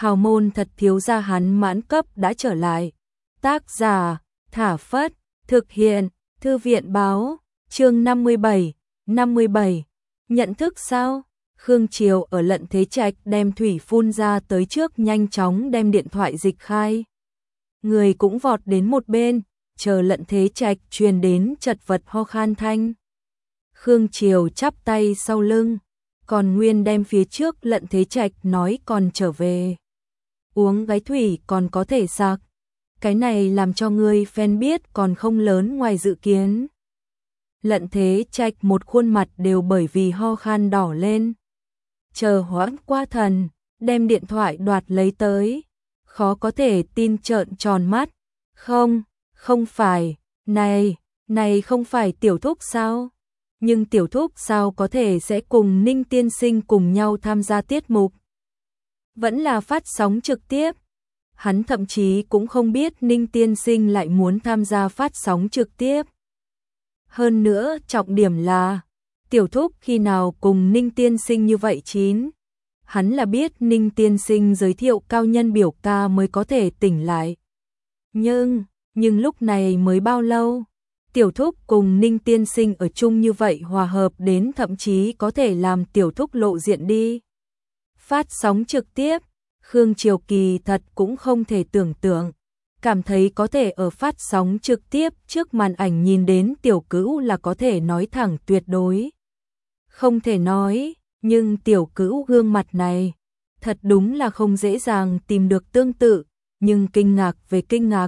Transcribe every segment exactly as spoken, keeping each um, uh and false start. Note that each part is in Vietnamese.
hào môn thật thiếu gia hắn mãn cấp đã trở lại. Tác giả, Thả Phất, thực hiện, Thư viện báo, chương năm mươi bảy, năm mươi bảy, nhận thức sao? Khương Triều ở Lận Thế Trạch đem thủy phun ra tới trước nhanh chóng đem điện thoại dịch khai. Người cũng vọt đến một bên, chờ Lận Thế Trạch truyền đến chật vật ho khan thanh. Khương Triều chắp tay sau lưng, còn nguyên đem phía trước Lận Thế Trạch nói còn trở về. Uống gái thủy còn có thể sạc. Cái này làm cho ngươi fan biết còn không lớn ngoài dự kiến. Lận Thế Trạch một khuôn mặt đều bởi vì ho khan đỏ lên. Chờ hoãn qua thần, đem điện thoại đoạt lấy tới. Khó có thể tin trợn tròn mắt. Không, không phải, này, này không phải Tiểu Thúc sao? Nhưng Tiểu Thúc sao có thể sẽ cùng Ninh Tiên Sinh cùng nhau tham gia tiết mục? Vẫn là phát sóng trực tiếp. Hắn thậm chí cũng không biết Ninh Tiên Sinh lại muốn tham gia phát sóng trực tiếp. Hơn nữa, trọng điểm là, Tiểu Thúc khi nào cùng Ninh Tiên Sinh như vậy chín. Hắn là biết Ninh Tiên Sinh giới thiệu cao nhân biểu ca mới có thể tỉnh lại. Nhưng, nhưng lúc này mới bao lâu? Tiểu Thúc cùng Ninh Tiên Sinh ở chung như vậy hòa hợp đến thậm chí có thể làm Tiểu Thúc lộ diện đi. Phát sóng trực tiếp, Khương Triều Kỳ thật cũng không thể tưởng tượng. Cảm thấy có thể ở phát sóng trực tiếp trước màn ảnh nhìn đến Tiểu Cữu là có thể nói thẳng tuyệt đối. Không thể nói, nhưng Tiểu Cữu gương mặt này, thật đúng là không dễ dàng tìm được tương tự, nhưng kinh ngạc về kinh ngạc.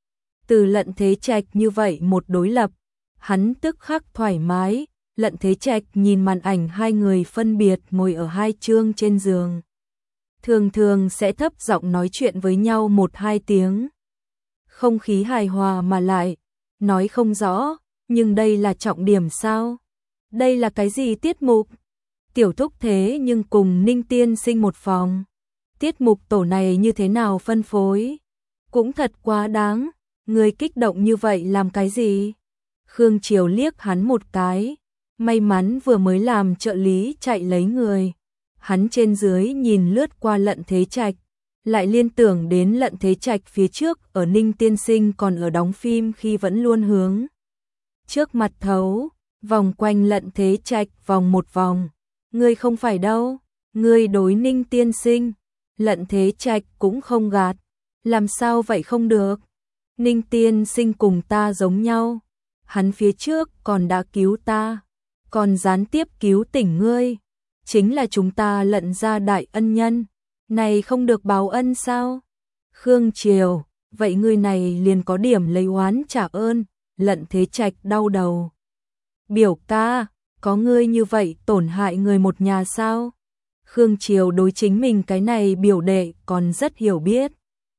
Từ Lận Thế Trạch như vậy một đối lập, hắn tức khắc thoải mái. Lận Thế Trạch nhìn màn ảnh hai người phân biệt ngồi ở hai chương trên giường. Thường thường sẽ thấp giọng nói chuyện với nhau một hai tiếng. Không khí hài hòa mà lại, nói không rõ, nhưng đây là trọng điểm sao? Đây là cái gì tiết mục? Tiểu Thúc thế nhưng cùng Ninh Tiên Sinh một phòng. Tiết mục tổ này như thế nào phân phối? Cũng thật quá đáng, người kích động như vậy làm cái gì? Khương Triều liếc hắn một cái, may mắn vừa mới làm trợ lý chạy lấy người. Hắn trên dưới nhìn lướt qua Lận Thế Trạch, lại liên tưởng đến Lận Thế Trạch phía trước ở Ninh Tiên Sinh còn ở đóng phim khi vẫn luôn hướng trước mặt thấu, vòng quanh Lận Thế Trạch vòng một vòng. Ngươi không phải đâu, ngươi đối Ninh Tiên Sinh. Lận Thế Trạch cũng không gạt, làm sao vậy không được? Ninh Tiên Sinh cùng ta giống nhau, hắn phía trước còn đã cứu ta, còn gián tiếp cứu tỉnh ngươi. Chính là chúng ta Lận gia đại ân nhân, này không được báo ân sao? Khương Triều, vậy ngươi này liền có điểm lấy oán trả ơn. Lận Thế Trạch đau đầu. Biểu ca, có ngươi như vậy tổn hại người một nhà sao? Khương Triều đối chính mình cái này biểu đệ còn rất hiểu biết.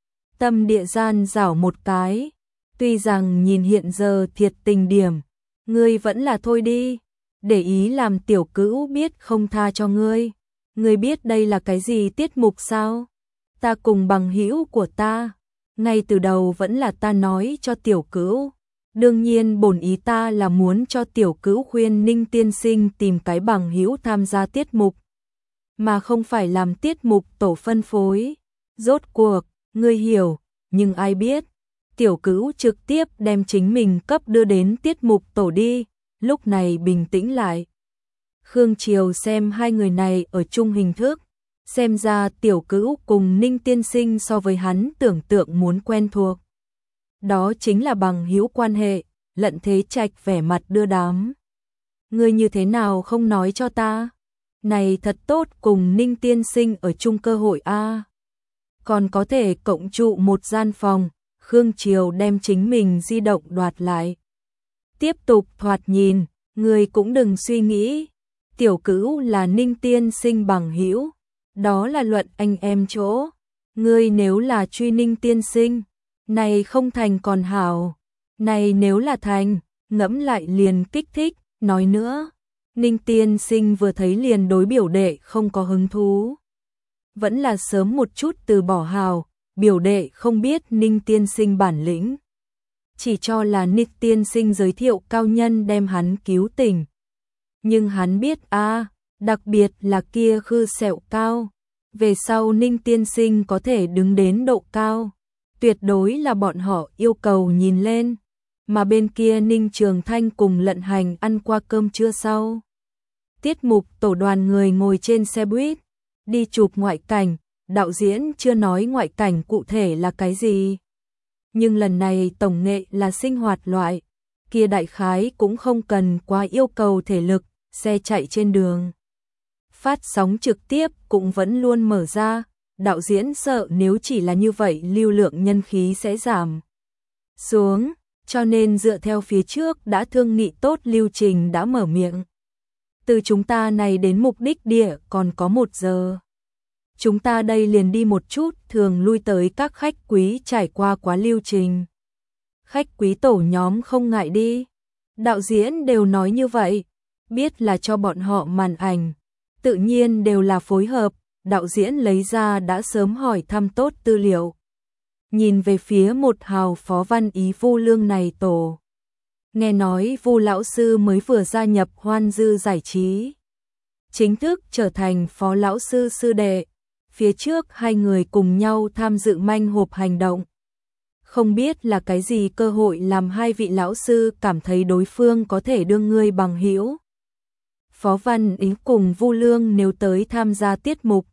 Tâm địa gian rảo một cái, tuy rằng nhìn hiện giờ thiệt tình điểm, ngươi vẫn là thôi đi. Để ý làm Tiểu Cữu biết không tha cho ngươi. Ngươi biết đây là cái gì tiết mục sao? Ta cùng bằng hữu của ta, ngay từ đầu vẫn là ta nói cho Tiểu Cữu. Đương nhiên bổn ý ta là muốn cho Tiểu Cữu khuyên Ninh Tiên Sinh tìm cái bằng hữu tham gia tiết mục, mà không phải làm tiết mục tổ phân phối. Rốt cuộc, ngươi hiểu, nhưng ai biết, Tiểu Cữu trực tiếp đem chính mình cấp đưa đến tiết mục tổ đi. Lúc này bình tĩnh lại. Khương Triều xem hai người này ở chung hình thức, xem ra Tiểu Cữu cùng Ninh Tiên Sinh so với hắn tưởng tượng muốn quen thuộc. Đó chính là bằng hữu quan hệ. Lận Thế Trạch vẻ mặt đưa đám. Ngươi như thế nào không nói cho ta? Này thật tốt cùng Ninh Tiên Sinh ở chung cơ hội a. Còn có thể cộng trụ một gian phòng. Khương Triều đem chính mình di động đoạt lại. Tiếp tục thoạt nhìn, ngươi cũng đừng suy nghĩ. Tiểu Cữu là Ninh Tiên Sinh bằng hữu, đó là luận anh em chỗ. Ngươi nếu là truy Ninh Tiên Sinh, này không thành còn hảo. Này nếu là thành, ngẫm lại liền kích thích. Nói nữa, Ninh Tiên Sinh vừa thấy liền đối biểu đệ không có hứng thú. Vẫn là sớm một chút từ bỏ hào, biểu đệ không biết Ninh Tiên Sinh bản lĩnh. Chỉ cho là Ninh Tiên Sinh giới thiệu cao nhân đem hắn cứu tỉnh. Nhưng hắn biết a, à, đặc biệt là kia khư sẹo cao, Về sau Ninh tiên sinh có thể đứng đến độ cao, tuyệt đối là bọn họ yêu cầu nhìn lên. Mà bên kia Ninh Trường Thanh cùng Lận Hành ăn qua cơm trưa sau. Tiết mục tổ đoàn người ngồi trên xe buýt, đi chụp ngoại cảnh, đạo diễn chưa nói ngoại cảnh cụ thể là cái gì. Nhưng lần này tổng nghệ là sinh hoạt loại, kia đại khái cũng không cần quá yêu cầu thể lực, xe chạy trên đường. Phát sóng trực tiếp cũng vẫn luôn mở ra, đạo diễn sợ nếu chỉ là như vậy lưu lượng nhân khí sẽ giảm xuống, cho nên dựa theo phía trước đã thương nghị tốt lưu trình đã mở miệng. Từ chúng ta này đến mục đích địa còn có một giờ. Chúng ta đây liền đi một chút, thường lui tới các khách quý trải qua quá lưu trình. Khách quý tổ nhóm không ngại đi. Đạo diễn đều nói như vậy, biết là cho bọn họ màn ảnh. Tự nhiên đều là phối hợp, đạo diễn lấy ra đã sớm hỏi thăm tốt tư liệu. Nhìn về phía một hào phó văn ý Vu Lương này tổ. Nghe nói Vu lão sư mới vừa gia nhập Hoan Dư giải trí, chính thức trở thành phó lão sư sư đệ. Phía trước hai người cùng nhau tham dự manh hộp hành động. Không biết là cái gì cơ hội làm hai vị lão sư cảm thấy đối phương có thể đương ngươi bằng hữu. Phó Văn Ý cùng Vu Lương nếu tới tham gia tiết mục,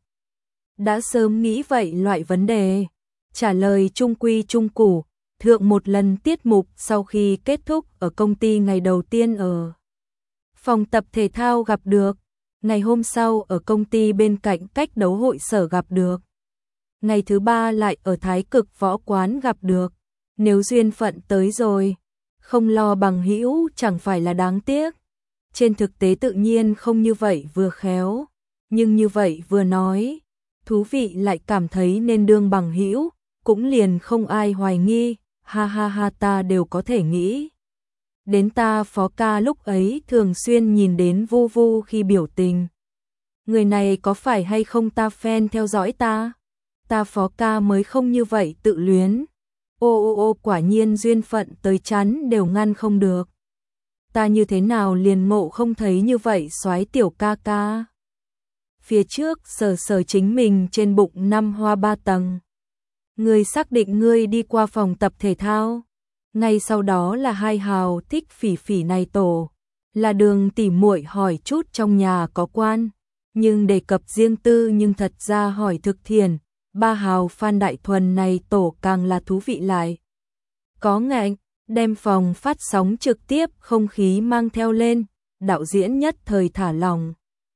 đã sớm nghĩ vậy loại vấn đề. Trả lời trung quy trung củ, thượng một lần tiết mục sau khi kết thúc ở công ty ngày đầu tiên ở phòng tập thể thao gặp được. Ngày hôm sau ở công ty bên cạnh cách đấu hội sở gặp được. Ngày thứ ba lại ở Thái Cực võ quán gặp được. Nếu duyên phận tới rồi, không lo bằng hữu chẳng phải là đáng tiếc. Trên thực tế tự nhiên không như vậy vừa khéo, nhưng như vậy vừa nói, thú vị lại cảm thấy nên đương bằng hữu, cũng liền không ai hoài nghi, ha ha ha ta đều có thể nghĩ. Đến ta phó ca lúc ấy thường xuyên nhìn đến Vu Vu khi biểu tình. Người này có phải hay không ta fan theo dõi ta? Ta phó ca mới không như vậy tự luyến. Ô ô ô quả nhiên duyên phận tới chắn đều ngăn không được. Ta như thế nào liền ngộ không thấy như vậy soái tiểu ca ca. Phía trước sờ sờ chính mình trên bụng năm hoa ba tầng. Ngươi xác định ngươi đi qua phòng tập thể thao. Ngay sau đó là hai hào thích phỉ phỉ này tổ. Là đường tỉ muội hỏi chút trong nhà có quan. Nhưng đề cập riêng tư nhưng thật ra hỏi thực thiền. Ba hào Phan Đại Thuần này tổ càng là thú vị lại. Có ngạnh, đem phòng phát sóng trực tiếp không khí mang theo lên. Đạo diễn nhất thời thả lòng.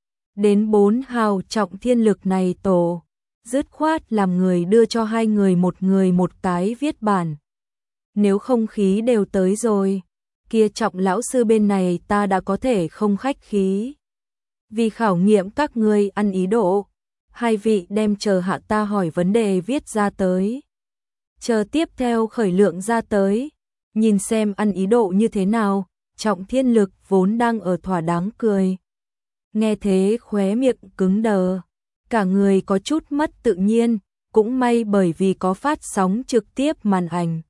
Đến bốn hào Trọng Thiên Lực này tổ. Dứt khoát làm người đưa cho hai người một người một cái viết bản. Nếu không khí đều tới rồi, kia Trọng lão sư bên này ta đã có thể không khách khí. Vì khảo nghiệm các ngươi ăn ý độ, hai vị đem chờ hạ ta hỏi vấn đề viết ra tới. Chờ tiếp theo khởi lượng ra tới, nhìn xem ăn ý độ như thế nào. Trọng Thiên Lực vốn đang ở thỏa đáng cười. Nghe thế khóe miệng cứng đờ, cả người có chút mất tự nhiên, cũng may bởi vì có phát sóng trực tiếp màn ảnh.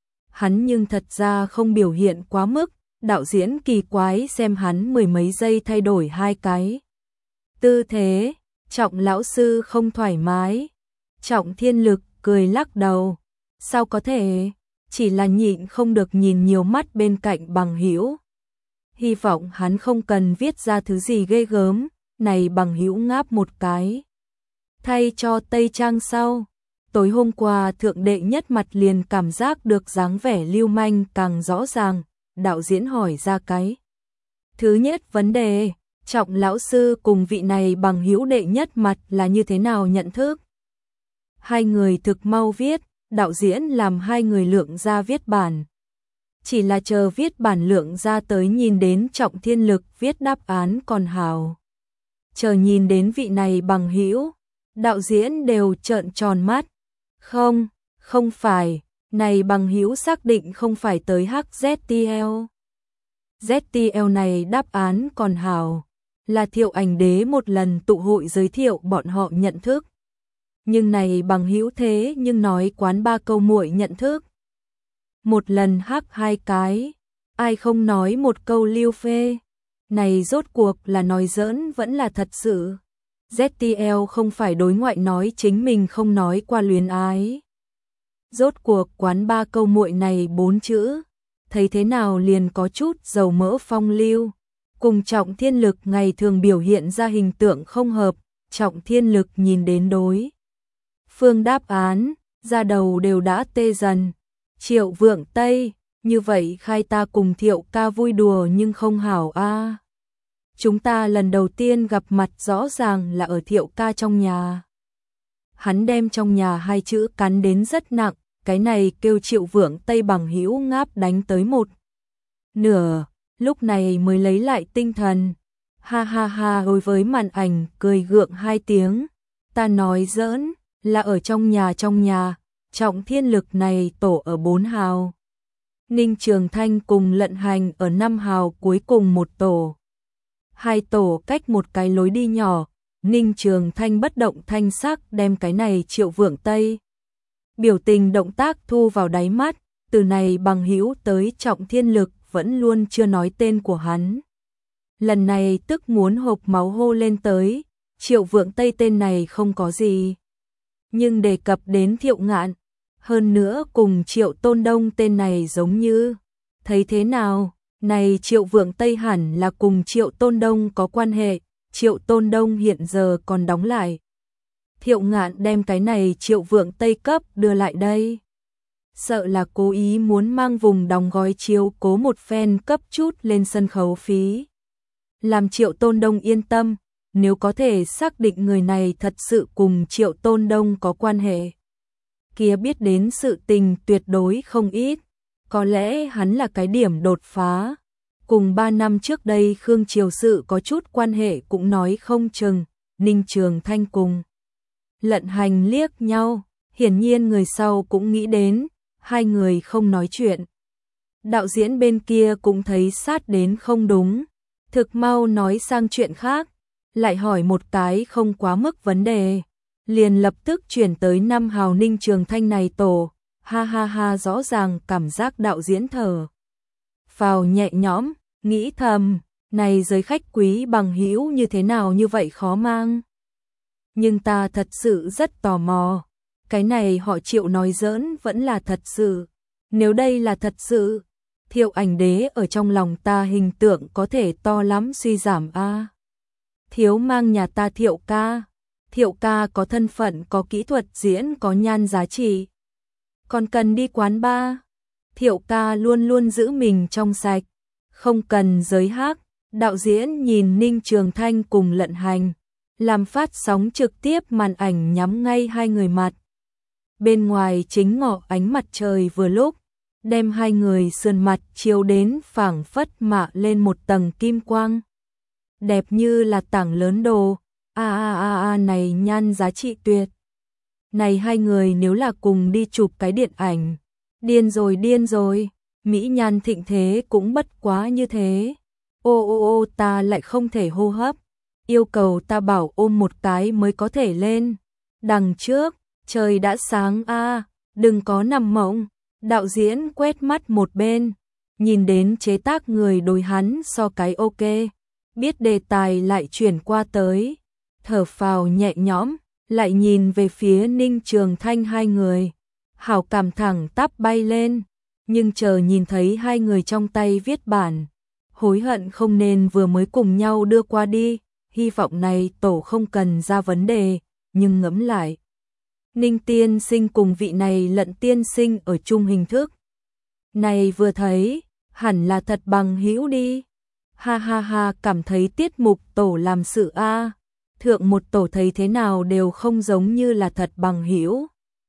Hắn nhưng thật ra không biểu hiện quá mức, đạo diễn kỳ quái xem hắn mười mấy giây thay đổi hai cái. Tư thế, Trọng lão sư không thoải mái. Trọng Thiên Lực cười lắc đầu. Sao có thể, chỉ là nhịn không được nhìn nhiều mắt bên cạnh bằng hữu. Hy vọng hắn không cần viết ra thứ gì ghê gớm, này bằng hữu ngáp một cái. Thay cho tây trang sau. Tối hôm qua thượng đệ nhất mặt liền cảm giác được dáng vẻ lưu manh càng rõ ràng, đạo diễn hỏi ra cái. Thứ nhất vấn đề, Trọng lão sư cùng vị này bằng hữu đệ nhất mặt là như thế nào nhận thức? Hai người thực mau viết, đạo diễn làm hai người lượng ra viết bản. Chỉ là chờ viết bản lượng ra tới nhìn đến Trọng Thiên Lực viết đáp án còn hào. Chờ nhìn đến vị này bằng hữu, đạo diễn đều trợn tròn mắt. Không, không phải, này bằng hữu xác định không phải tới hát zét tê lờ. zét tê lờ này đáp án còn hào, là Thiệu Ảnh Đế một lần tụ hội giới thiệu bọn họ nhận thức. Nhưng này bằng hữu thế nhưng nói quán ba câu muội nhận thức. Một lần hát hai cái, ai không nói một câu lưu phê. Này rốt cuộc là nói giỡn vẫn là thật sự. dét tê lờ không phải đối ngoại nói chính mình không nói qua luyến ái. Rốt cuộc quán ba câu muội này bốn chữ, thấy thế nào liền có chút dầu mỡ phong lưu, cùng Trọng Thiên Lực ngày thường biểu hiện ra hình tượng không hợp. Trọng Thiên Lực nhìn đến đối phương đáp án, da đầu đều đã tê dần. Triệu Vượng Tây, như vậy khai ta cùng Thiệu ca vui đùa nhưng không hảo a. Chúng ta lần đầu tiên gặp mặt rõ ràng là ở Thiệu ca trong nhà. Hắn đem trong nhà hai chữ cắn đến rất nặng, cái này kêu Triệu Vượng Tây bằng hữu ngáp đánh tới một nửa, lúc này mới lấy lại tinh thần. Ha ha ha, đối với màn ảnh cười gượng hai tiếng, ta nói giỡn, là ở trong nhà trong nhà, Trọng Thiên Lực này tổ ở bốn hào. Ninh Trường Thanh cùng Lận Hành ở năm hào cuối cùng một tổ. Hai tổ cách một cái lối đi nhỏ, Ninh Trường Thanh bất động thanh sắc đem cái này Triệu Vượng Tây. Biểu tình động tác thu vào đáy mắt, từ này bằng hữu tới Trọng Thiên Lực vẫn luôn chưa nói tên của hắn. Lần này tức muốn hộc máu hô lên tới, Triệu Vượng Tây tên này không có gì. Nhưng đề cập đến Thiệu Ngạn, hơn nữa cùng Triệu Tôn Đông tên này giống như, thấy thế nào, này Triệu Vượng Tây hẳn là cùng Triệu Tôn Đông có quan hệ, Triệu Tôn Đông hiện giờ còn đóng lại. Thiệu Ngạn đem cái này Triệu Vượng Tây cấp đưa lại đây. Sợ là cố ý muốn mang vùng đóng gói chiếu cố một phen cấp chút lên sân khấu phí. Làm Triệu Tôn Đông yên tâm, nếu có thể xác định người này thật sự cùng Triệu Tôn Đông có quan hệ. Kia biết đến sự tình tuyệt đối không ít, có lẽ hắn là cái điểm đột phá. Cùng ba năm trước đây Khương Triều sự có chút quan hệ cũng nói không chừng. Ninh Trường Thanh cùng Lận Hành liếc nhau, hiển nhiên người sau cũng nghĩ đến, hai người không nói chuyện. Đạo diễn bên kia cũng thấy sát đến không đúng, thực mau nói sang chuyện khác, lại hỏi một cái không quá mức vấn đề, liền lập tức chuyển tới năm hào Ninh Trường Thanh này tổ. Ha ha ha, rõ ràng cảm giác đạo diễn thở phào nhẹ nhõm, nghĩ thầm, này giới khách quý bằng hữu như thế nào như vậy khó mang. Nhưng ta thật sự rất tò mò, cái này họ Triệu nói giỡn vẫn là thật sự. Nếu đây là thật sự, Thiệu Ảnh Đế ở trong lòng ta hình tượng có thể to lắm suy giảm a. Thiếu mang nhà ta Thiệu ca, Thiệu ca có thân phận, có kỹ thuật diễn, có nhan giá trị. Còn cần đi quán bar, Thiệu ca luôn luôn giữ mình trong sạch, không cần giới hát. Đạo diễn nhìn Ninh Trường Thanh cùng Lận Hành, làm phát sóng trực tiếp màn ảnh nhắm ngay hai người mặt. Bên ngoài chính ngọ ánh mặt trời vừa lúc, đem hai người sườn mặt chiếu đến phảng phất mạ lên một tầng kim quang. Đẹp như là tảng lớn đồ, a a a a này nhan giá trị tuyệt. Này hai người nếu là cùng đi chụp cái điện ảnh, điên rồi điên rồi, mỹ nhan thịnh thế cũng bất quá như thế. Ô ô ô, ta lại không thể hô hấp, yêu cầu ta bảo ôm một cái mới có thể lên. Đằng trước, trời đã sáng a, đừng có nằm mộng. Đạo diễn quét mắt một bên, nhìn đến chế tác người đối hắn so cái ok, biết đề tài lại chuyển qua tới, thở phào nhẹ nhõm, lại nhìn về phía Ninh Trường Thanh hai người, hảo cảm thẳng tắp bay lên, nhưng chờ nhìn thấy hai người trong tay viết bản, hối hận không nên vừa mới cùng nhau đưa qua đi, hy vọng này tổ không cần ra vấn đề, nhưng ngẫm lại. Ninh tiên sinh cùng vị này Lận tiên sinh ở chung hình thức. Này vừa thấy, hẳn là thật bằng hữu đi. Ha ha ha, cảm thấy tiết mục tổ làm sự a, thượng một tổ thấy thế nào đều không giống như là thật bằng hữu.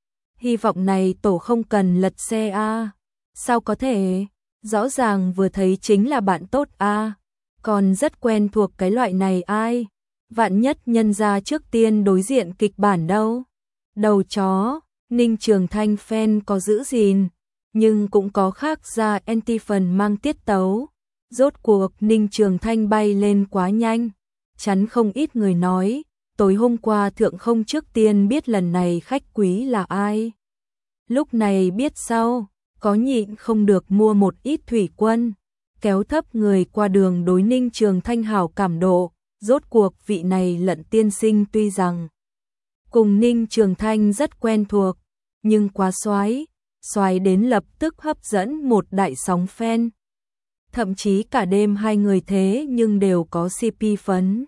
Hy vọng này tổ không cần lật xe a. Sao có thể? Rõ ràng vừa thấy chính là bạn tốt a, còn rất quen thuộc cái loại này ai? Vạn nhất nhân ra trước tiên đối diện kịch bản đâu. Đầu chó, Ninh Trường Thanh fan có giữ gìn, nhưng cũng có khác ra anti phần mang tiết tấu. Rốt cuộc Ninh Trường Thanh bay lên quá nhanh, chắn không ít người nói, tối hôm qua thượng không trước tiên biết lần này khách quý là ai. Lúc này biết sau, có nhịn không được mua một ít thủy quân, kéo thấp người qua đường đối Ninh Trường Thanh hảo cảm độ, Rốt cuộc vị này Lận tiên sinh tuy rằng cùng Ninh Trường Thanh rất quen thuộc, nhưng quá soái, soái đến lập tức hấp dẫn một đại sóng fan. Thậm chí cả đêm hai người thế nhưng đều có xê pê phấn.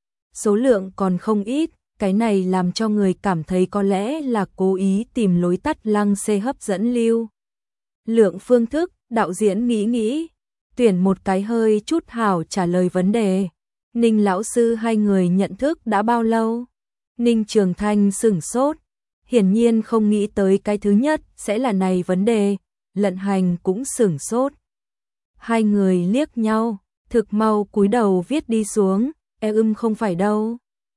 Số lượng còn không ít, cái này làm cho người cảm thấy có lẽ là cố ý tìm lối tắt lăng xê hấp dẫn lưu. Lượng phương thức, đạo diễn nghĩ nghĩ, tuyển một cái hơi chút hảo trả lời vấn đề. Ninh lão sư hai người nhận thức đã bao lâu? Ninh Trường Thanh sửng sốt, hiển nhiên không nghĩ tới cái thứ nhất sẽ là này vấn đề. Lận Hành cũng sửng sốt. Hai người liếc nhau, thực mau cúi đầu viết đi xuống, e ưm không phải đâu.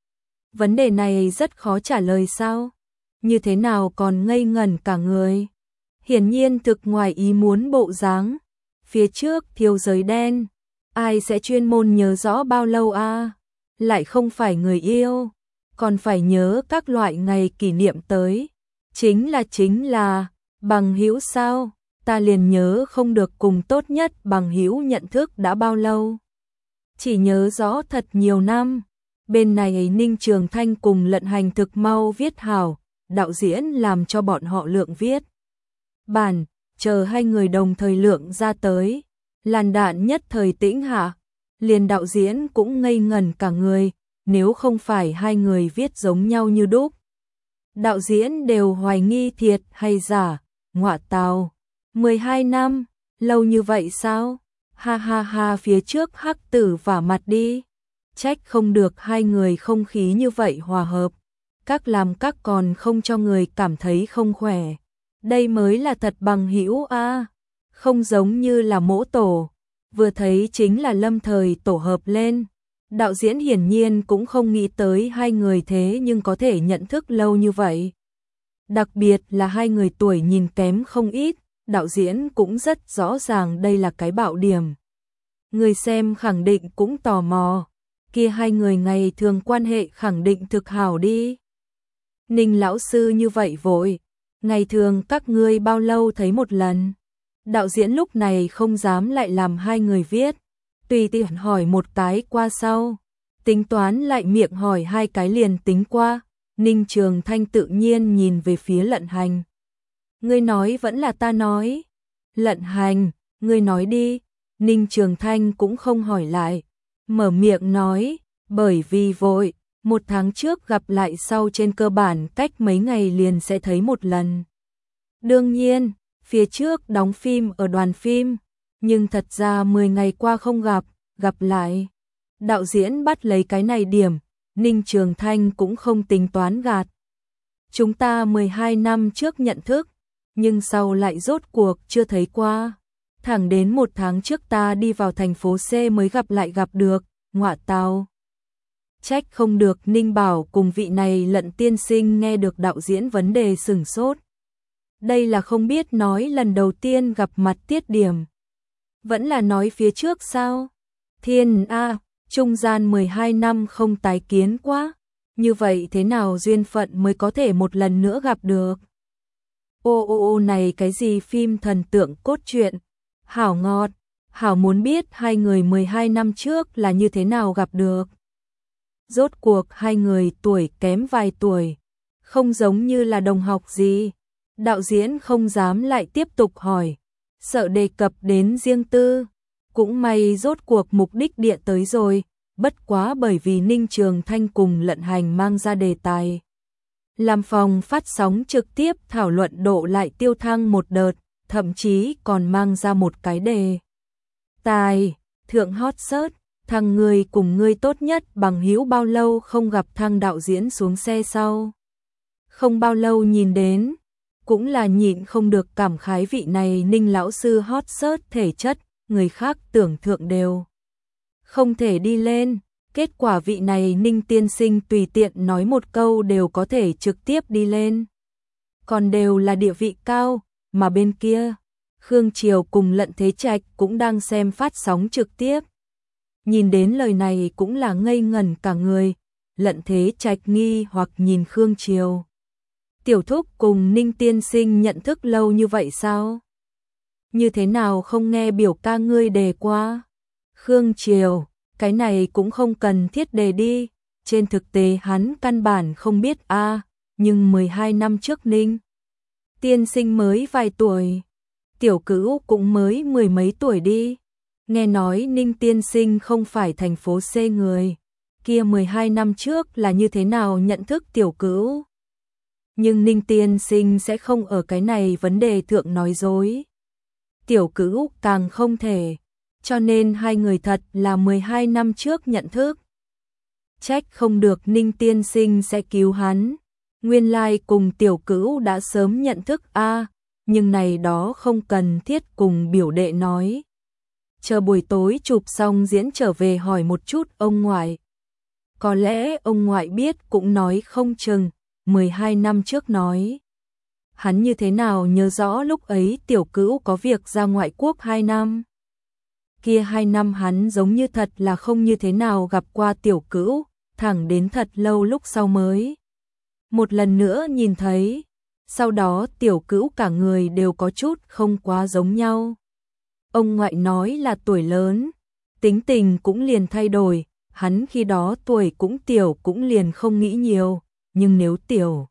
Vấn đề này rất khó trả lời sao? Như thế nào còn ngây ngẩn cả người? Hiển nhiên thực ngoài ý muốn bộ dáng. Phía trước thiếu giới đen, ai sẽ chuyên môn nhớ rõ bao lâu a? À? Lại không phải người yêu, còn phải nhớ các loại ngày kỷ niệm tới. Chính là chính là, bằng hữu sao? Ta liền nhớ không được cùng tốt nhất bằng hữu nhận thức đã bao lâu. Chỉ nhớ rõ thật nhiều năm. Bên này ấy Ninh Trường Thanh cùng Lận Hành thực mau viết hảo, đạo diễn làm cho bọn họ lượng viết. Bản, chờ hai người đồng thời lượng ra tới. Làn đạn nhất thời tĩnh hạ, liền đạo diễn cũng ngây ngẩn cả người, nếu không phải hai người viết giống nhau như đúc. Đạo diễn đều hoài nghi thiệt hay giả, ngọa tào. mười hai năm, lâu như vậy sao? Ha ha ha, phía trước hắc tử vả mặt đi. Trách không được hai người không khí như vậy hòa hợp. Các làm các còn không cho người cảm thấy không khỏe. Đây mới là thật bằng hữu a, không giống như là mỗ tổ. Vừa thấy chính là lâm thời tổ hợp lên. Đạo diễn hiển nhiên cũng không nghĩ tới hai người thế nhưng có thể nhận thức lâu như vậy. Đặc biệt là hai người tuổi nhìn kém không ít. Đạo diễn cũng rất rõ ràng đây là cái bạo điểm. Người xem khẳng định cũng tò mò, kia hai người ngày thường quan hệ khẳng định thực hảo đi. Ninh lão sư như vậy vội, ngày thường các ngươi bao lâu thấy một lần? Đạo diễn lúc này không dám lại làm hai người viết, tùy tiện hỏi một cái qua sau, tính toán lại miệng hỏi hai cái liền tính qua. Ninh Trường Thanh tự nhiên nhìn về phía Lận Hành. Ngươi nói vẫn là ta nói. Lận Hành, ngươi nói đi. Ninh Trường Thanh cũng không hỏi lại. Mở miệng nói, bởi vì vội, một tháng trước gặp lại sau trên cơ bản cách mấy ngày liền sẽ thấy một lần. Đương nhiên, phía trước đóng phim ở đoàn phim, nhưng thật ra mười ngày qua không gặp, gặp lại. Đạo diễn bắt lấy cái này điểm, Ninh Trường Thanh cũng không tính toán gạt. Chúng ta mười hai năm trước nhận thức, nhưng sau lại rốt cuộc chưa thấy qua. Thẳng đến một tháng trước ta đi vào thành phố C mới gặp lại gặp được, ngọa tào. Trách không được Ninh Bảo cùng vị này Lận tiên sinh nghe được đạo diễn vấn đề sửng sốt. Đây là không biết nói lần đầu tiên gặp mặt tiết điểm. Vẫn là nói phía trước sao? Thiên A, trung gian mười hai năm không tái kiến quá. Như vậy thế nào duyên phận mới có thể một lần nữa gặp được? Ô ô ô này cái gì phim thần tượng cốt truyện? Hảo ngọt, hảo muốn biết hai người mười hai năm trước là như thế nào gặp được. Rốt cuộc hai người tuổi kém vài tuổi, không giống như là đồng học gì. Đạo diễn không dám lại tiếp tục hỏi, sợ đề cập đến riêng tư. Cũng may rốt cuộc mục đích địa tới rồi, bất quá bởi vì Ninh Trường Thanh cùng Lận Hành mang ra đề tài. Làm phòng phát sóng trực tiếp thảo luận độ lại tiêu thăng một đợt, thậm chí còn mang ra một cái đề tài, thượng hot search, thằng người cùng ngươi tốt nhất bằng hữu bao lâu không gặp. Thằng đạo diễn xuống xe sau. Không bao lâu nhìn đến, cũng là nhịn không được cảm khái vị này Ninh lão sư hot search thể chất, người khác tưởng thượng đều không thể đi lên. Kết quả vị này Ninh tiên sinh tùy tiện nói một câu đều có thể trực tiếp đi lên. Còn đều là địa vị cao, mà bên kia, Khương Triều cùng Lận Thế Trạch cũng đang xem phát sóng trực tiếp. Nhìn đến lời này cũng là ngây ngẩn cả người, Lận Thế Trạch nghi hoặc nhìn Khương Triều. Tiểu thúc cùng Ninh tiên sinh nhận thức lâu như vậy sao? Như thế nào không nghe biểu ca ngươi đề qua? Khương Triều, cái này cũng không cần thiết đề đi, trên thực tế hắn căn bản không biết a, nhưng mười hai năm trước Ninh tiên sinh mới vài tuổi, Tiểu Cữu cũng mới mười mấy tuổi đi. Nghe nói Ninh tiên sinh không phải thành phố C người, kia mười hai năm trước là như thế nào nhận thức Tiểu Cữu? Nhưng Ninh tiên sinh sẽ không ở cái này vấn đề thượng nói dối. Tiểu Cữu càng không thể, cho nên hai người thật là mười hai năm trước nhận thức. Trách không được Ninh tiên sinh sẽ cứu hắn. Nguyên lai cùng Tiểu Cữu đã sớm nhận thức a, nhưng này đó không cần thiết cùng biểu đệ nói. Chờ buổi tối chụp xong diễn trở về hỏi một chút ông ngoại. Có lẽ ông ngoại biết cũng nói không chừng, mười hai năm trước nói. Hắn như thế nào nhớ rõ lúc ấy Tiểu Cữu có việc ra ngoại quốc hai năm. Kia hai năm hắn giống như thật là không như thế nào gặp qua Tiểu Cữu, thẳng đến thật lâu lúc sau mới. Một lần nữa nhìn thấy, sau đó Tiểu Cữu cả người đều có chút không quá giống nhau. Ông ngoại nói là tuổi lớn, tính tình cũng liền thay đổi, hắn khi đó tuổi cũng tiểu cũng liền không nghĩ nhiều, nhưng nếu Tiểu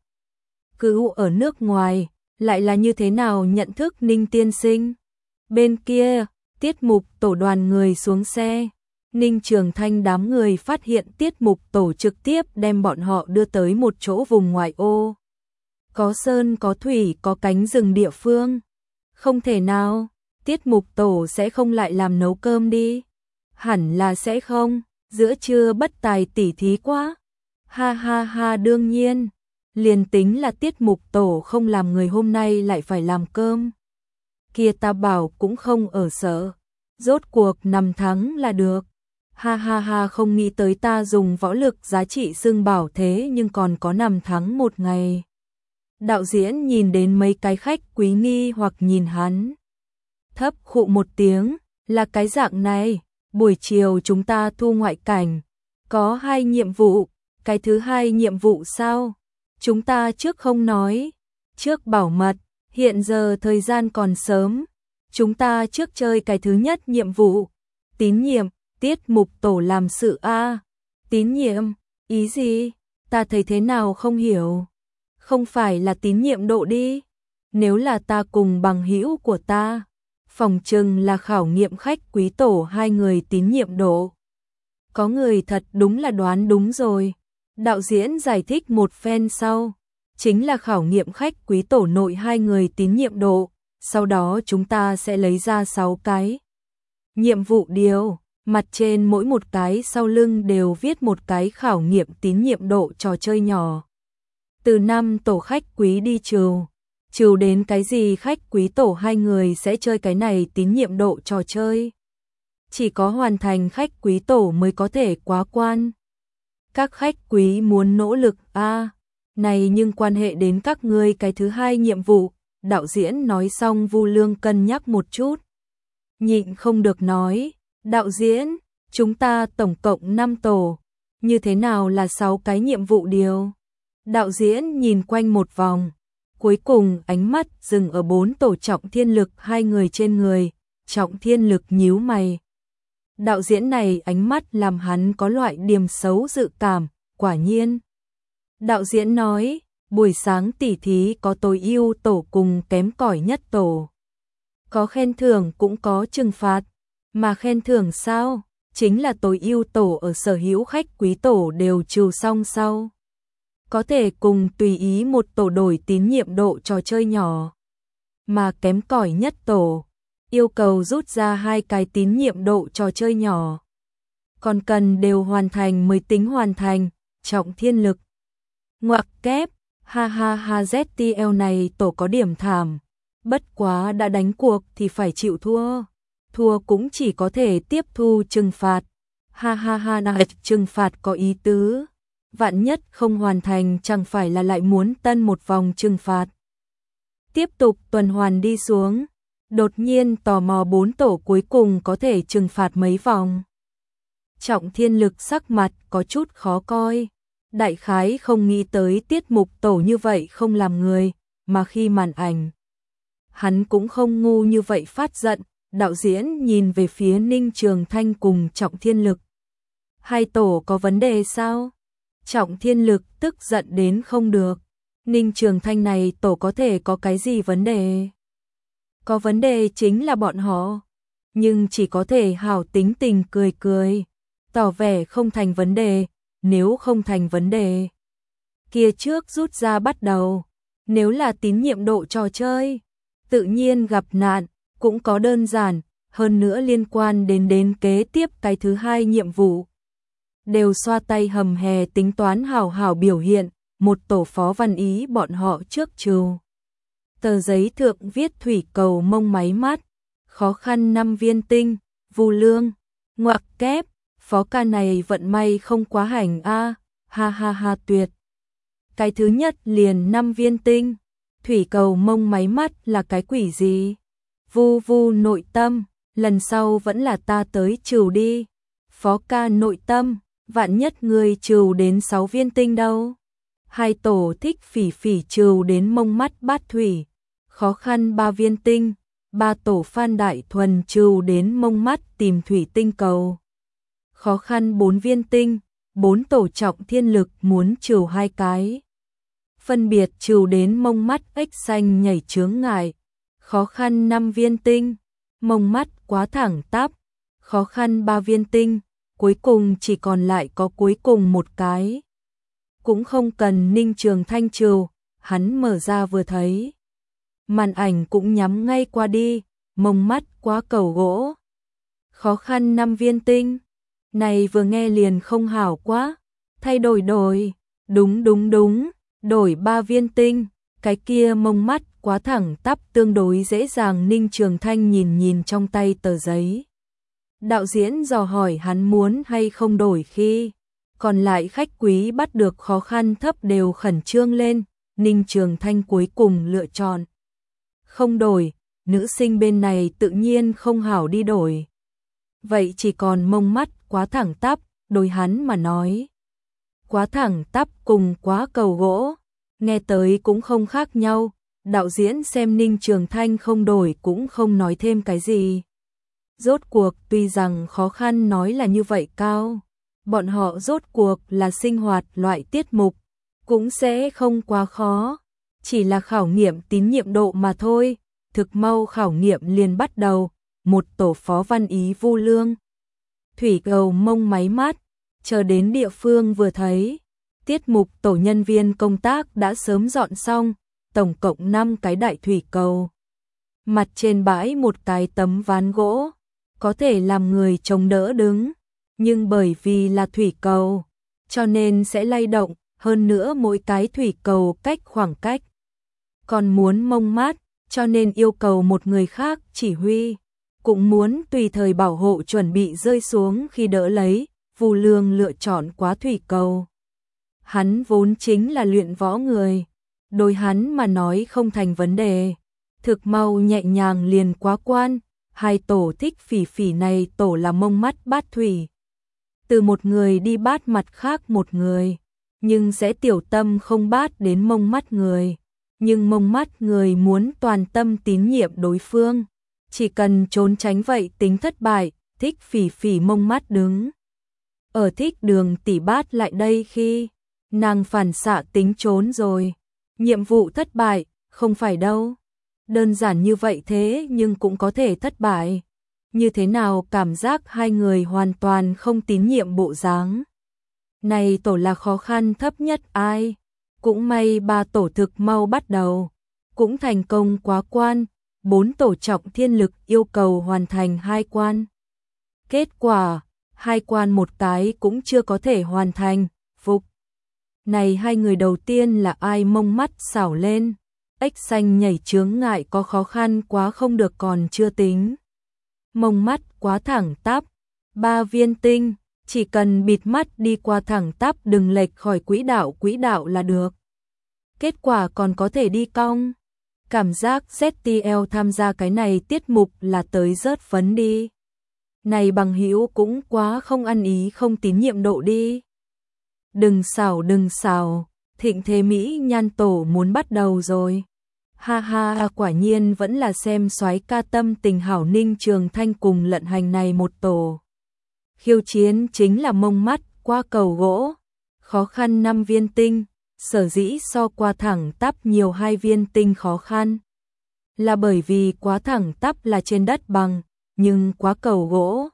Cữu ở nước ngoài, lại là như thế nào nhận thức Ninh tiên sinh? Bên kia, tiết mục tổ đoàn người xuống xe, Ninh Trường Thanh đám người phát hiện tiết mục tổ trực tiếp đem bọn họ đưa tới một chỗ vùng ngoại ô. Có sơn có thủy có cánh rừng địa phương. Không thể nào, tiết mục tổ sẽ không lại làm nấu cơm đi. Hẳn là sẽ không, giữa trưa bất tài tỉ thí quá. Ha ha ha đương nhiên, liền tính là tiết mục tổ không làm người hôm nay lại phải làm cơm. Kia ta bảo cũng không ở sợ, rốt cuộc nằm thắng là được. Ha ha ha không nghĩ tới ta dùng võ lực giá trị xưng bảo thế nhưng còn có nằm thắng một ngày. Đạo diễn nhìn đến mấy cái khách quý nghi hoặc nhìn hắn. Thấp khụ một tiếng, là cái dạng này, buổi chiều chúng ta thu ngoại cảnh. Có hai nhiệm vụ, cái thứ hai nhiệm vụ sao? Chúng ta trước không nói, trước bảo mật, hiện giờ thời gian còn sớm. Chúng ta trước chơi cái thứ nhất nhiệm vụ, tín nhiệm. Tiết mục tổ làm sự a, tín nhiệm, ý gì? Ta thấy thế nào không hiểu. Không phải là tín nhiệm độ đi. Nếu là ta cùng bằng hữu của ta, phòng trừng là khảo nghiệm khách quý tổ hai người tín nhiệm độ. Có người thật đúng là đoán đúng rồi. Đạo diễn giải thích một phen sau, chính là khảo nghiệm khách quý tổ nội hai người tín nhiệm độ, sau đó chúng ta sẽ lấy ra sáu cái nhiệm vụ điều. Mặt trên mỗi một cái sau lưng đều viết một cái khảo nghiệm tín nhiệm độ trò chơi nhỏ. Từ năm tổ khách quý đi trừ, trừ đến cái gì khách quý tổ hai người sẽ chơi cái này tín nhiệm độ trò chơi. Chỉ có hoàn thành khách quý tổ mới có thể quá quan. Các khách quý muốn nỗ lực a, à, này nhưng quan hệ đến các ngươi cái thứ hai nhiệm vụ. Đạo diễn nói xong Vu Lương cân nhắc một chút. Nhịn không được nói. Đạo diễn, chúng ta tổng cộng năm tổ, như thế nào là sáu cái nhiệm vụ điều? Đạo diễn nhìn quanh một vòng, cuối cùng ánh mắt dừng ở bốn tổ Trọng Thiên Lực hai người trên người, Trọng Thiên Lực nhíu mày. Đạo diễn này ánh mắt làm hắn có loại điểm xấu dự cảm, quả nhiên. Đạo diễn nói, buổi sáng tỉ thí có tối ưu tổ cùng kém cỏi nhất tổ. Có khen thưởng cũng có trừng phạt. Mà khen thưởng sao? Chính là tối ưu tổ ở sở hữu khách quý tổ đều trừ xong sau. Có thể cùng tùy ý một tổ đổi tín nhiệm độ trò chơi nhỏ. Mà kém cỏi nhất tổ, yêu cầu rút ra hai cái tín nhiệm độ trò chơi nhỏ. Còn cần đều hoàn thành mới tính hoàn thành, Trọng Thiên Lực. Ngoặc kép, ha ha ha Z T L này tổ có điểm thảm. Bất quá đã đánh cuộc thì phải chịu thua. Thua cũng chỉ có thể tiếp thu trừng phạt. Ha ha ha này trừng phạt có ý tứ. Vạn nhất không hoàn thành chẳng phải là lại muốn tân một vòng trừng phạt. Tiếp tục tuần hoàn đi xuống. Đột nhiên tò mò bốn tổ cuối cùng có thể trừng phạt mấy vòng. Trọng Thiên Lực sắc mặt có chút khó coi. Đại khái không nghĩ tới tiết mục tổ như vậy không làm người, mà khi màn ảnh. Hắn cũng không ngu như vậy phát giận. Đạo diễn nhìn về phía Ninh Trường Thanh cùng Trọng Thiên Lực. Hai tổ có vấn đề sao? Trọng Thiên Lực tức giận đến không được. Ninh Trường Thanh này tổ có thể có cái gì vấn đề? Có vấn đề chính là bọn họ. Nhưng chỉ có thể hảo tính tình cười cười. Tỏ vẻ không thành vấn đề. Nếu không thành vấn đề, kia trước rút ra bắt đầu. Nếu là tín nhiệm độ trò chơi, tự nhiên gặp nạn, cũng có đơn giản, hơn nữa liên quan đến đến kế tiếp cái thứ hai nhiệm vụ. Đều xoa tay hầm hè tính toán hảo hảo biểu hiện, một tổ Phó Văn Ý bọn họ trước trừ. Tờ giấy thượng viết thủy cầu mông máy mắt, khó khăn năm viên tinh, Vu Lương, ngoặc kép, Phó ca này vận may không quá hành a, ha ha ha tuyệt. Cái thứ nhất liền năm viên tinh, thủy cầu mông máy mắt là cái quỷ gì? Vu vu nội tâm, lần sau vẫn là ta tới trừ đi. Phó ca nội tâm, vạn nhất người trừ đến sáu viên tinh đâu. Hai tổ Thích Phỉ Phỉ trừ đến mông mắt bát thủy, khó khăn ba viên tinh, ba tổ Phan Đại Thuần trừ đến mông mắt tìm thủy tinh cầu. Khó khăn bốn viên tinh, bốn tổ Trọng Thiên Lực muốn trừ hai cái. Phân biệt trừ đến mông mắt ếch xanh nhảy chướng ngại, khó khăn năm viên tinh, mông mắt quá thẳng tắp, khó khăn ba viên tinh, cuối cùng chỉ còn lại có cuối cùng một cái. Cũng không cần Ninh Trường Thanh trừ, hắn mở ra vừa thấy. Màn ảnh cũng nhắm ngay qua đi, mông mắt quá cầu gỗ. Khó khăn năm viên tinh, này vừa nghe liền không hảo quá, thay đổi đổi, đúng đúng đúng, đổi ba viên tinh, cái kia mông mắt quá thẳng tắp tương đối dễ dàng. Ninh Trường Thanh nhìn nhìn trong tay tờ giấy. Đạo diễn dò hỏi hắn muốn hay không đổi khi, còn lại khách quý bắt được khó khăn thấp đều khẩn trương lên, Ninh Trường Thanh cuối cùng lựa chọn không đổi, nữ sinh bên này tự nhiên không hảo đi đổi. Vậy chỉ còn mông mắt quá thẳng tắp, đối hắn mà nói. Quá thẳng tắp cùng quá cầu gỗ, nghe tới cũng không khác nhau, đạo diễn xem Ninh Trường Thanh không đổi cũng không nói thêm cái gì. Rốt cuộc tuy rằng khó khăn nói là như vậy cao, bọn họ rốt cuộc là sinh hoạt loại tiết mục, cũng sẽ không quá khó, chỉ là khảo nghiệm tín nhiệm độ mà thôi. Thực mau khảo nghiệm liền bắt đầu, một tổ Phó Văn Ý Vu Lương. Thủy cầu mông máy mắt, chờ đến địa phương vừa thấy, tiết mục tổ nhân viên công tác đã sớm dọn xong, tổng cộng năm cái đại thủy cầu. Mặt trên bãi một cái tấm ván gỗ, có thể làm người chống đỡ đứng, nhưng bởi vì là thủy cầu, cho nên sẽ lay động, hơn nữa mỗi cái thủy cầu cách khoảng cách. Còn muốn mông mát, cho nên yêu cầu một người khác chỉ huy, cũng muốn tùy thời bảo hộ chuẩn bị rơi xuống khi đỡ lấy. Vu Lương lựa chọn quá thủy cầu. Hắn vốn chính là luyện võ người, đối hắn mà nói không thành vấn đề, thực mau nhẹ nhàng liền quá quan. Hai tổ Thích Phỉ Phỉ này tổ là mông mắt bát thủy, từ một người đi bát mặt khác một người, nhưng sẽ tiểu tâm không bát đến mông mắt người. Nhưng mông mắt người muốn toàn tâm tín nhiệm đối phương, chỉ cần trốn tránh vậy tính thất bại. Thích Phỉ Phỉ mông mắt đứng ở Thích Đường tỷ bát lại đây khi nàng phản xạ tính trốn rồi, nhiệm vụ thất bại, không phải đâu. Đơn giản như vậy thế nhưng cũng có thể thất bại. Như thế nào cảm giác hai người hoàn toàn không tín nhiệm bộ dáng. Này tổ là khó khăn thấp nhất ai. Cũng may ba tổ thực mau bắt đầu, cũng thành công quá quan, bốn tổ Trọng Thiên Lực yêu cầu hoàn thành hai quan. Kết quả, hai quan một cái cũng chưa có thể hoàn thành, phục. Này hai người đầu tiên là ai mông mắt xảo lên, ếch xanh nhảy chướng ngại có khó khăn quá không được còn chưa tính. Mông mắt quá thẳng tắp, ba viên tinh. Chỉ cần bịt mắt đi qua thẳng tắp đừng lệch khỏi quỹ đạo quỹ đạo là được. Kết quả còn có thể đi cong. Cảm giác Z T L tham gia cái này tiết mục là tới rớt phấn đi. Này bằng hữu cũng quá không ăn ý không tín nhiệm độ đi. Đừng xảo đừng xảo, Thịnh Thế Mỹ Nhan tổ muốn bắt đầu rồi. Ha ha, quả nhiên vẫn là xem soái ca tâm tình hảo. Ninh Trường Thanh cùng Lận Hành này một tổ. Khiêu chiến chính là mông mắt qua cầu gỗ, khó khăn năm viên tinh, sở dĩ so qua thẳng tắp nhiều hai viên tinh khó khăn. Là bởi vì quá thẳng tắp là trên đất bằng, nhưng quá cầu gỗ